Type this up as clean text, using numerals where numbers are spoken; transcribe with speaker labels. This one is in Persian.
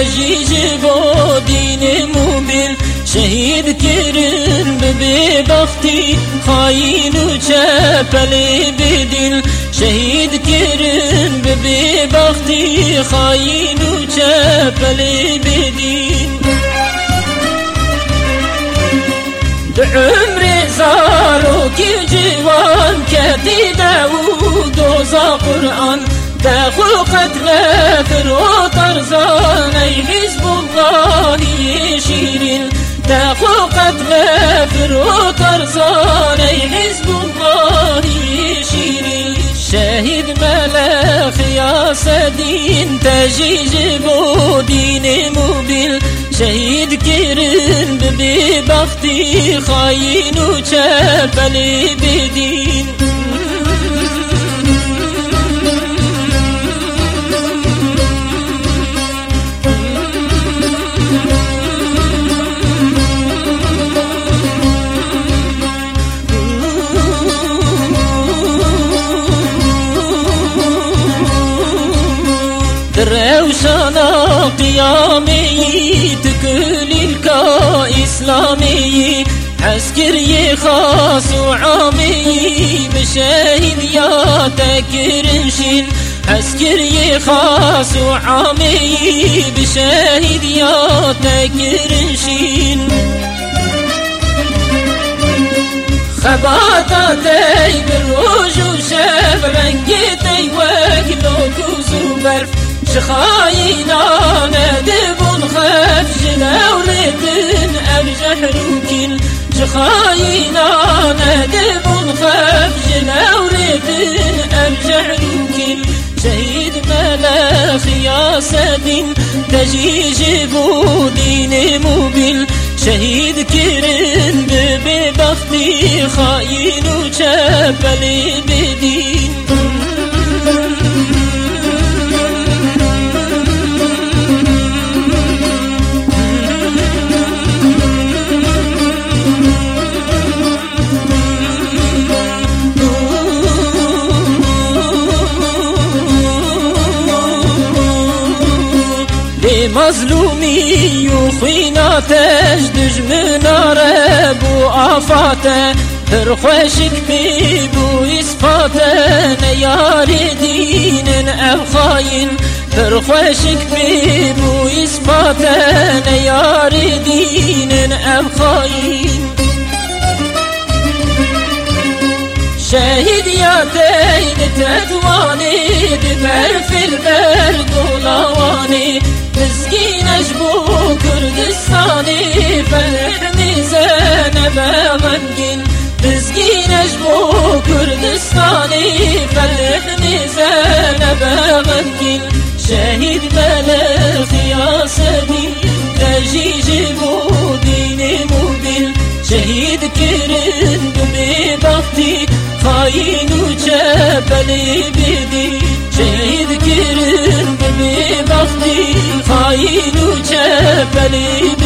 Speaker 1: تجیج با دین مبین شهید کرن به بختی خاین و چپل بدین شهید کرن به بختی خاین و چپل بدین عمر زاروکی جوان کتی داود و زا قرآن داخل قتل فرو طرزان ای حزب الله شیرین داخل قتل فرو طرزان ای حزب الله شیرین شهید ملخ یاسدین تجیج بو دین مبین شهید کرن به بختی خاین و چپل بدین روشانا قيامي تكل الكا إسلامي عسكري خاص وعامي بشاهد يا تكرنشين عسكري خاص وعامي بشاهد يا تكرنشين خباتاتي بالروج وشاف رنقتي واكلو كوزو برف شخاينا ندبون خف جلاولتن أرجح روكين شخاينا ندبون خف جلاولتن أرجح روكين شهيد ملخ ياسدين تجيج بو دين مبين شهيد كرن ببختي خاين وشبل بدين مظلومی و خویناتش دجمنا ربو آفاته هر خوشک بی بو اثباته نیار دینن او خاین هر خوشک بی بو اثباته نیار دینن او خاین شهید یاتین تدوانی دبر فی البرگولوانی مسكينش بو كردستاني فرحني زينب غنقين مسكينش بو كردستاني فرحني زينب غنقين شهيد ملخ ياسدين تجيج بو دين مبين شهيد كرن ببختي خاين وشبل بدين شهيد كرن ببختي خاين وشبل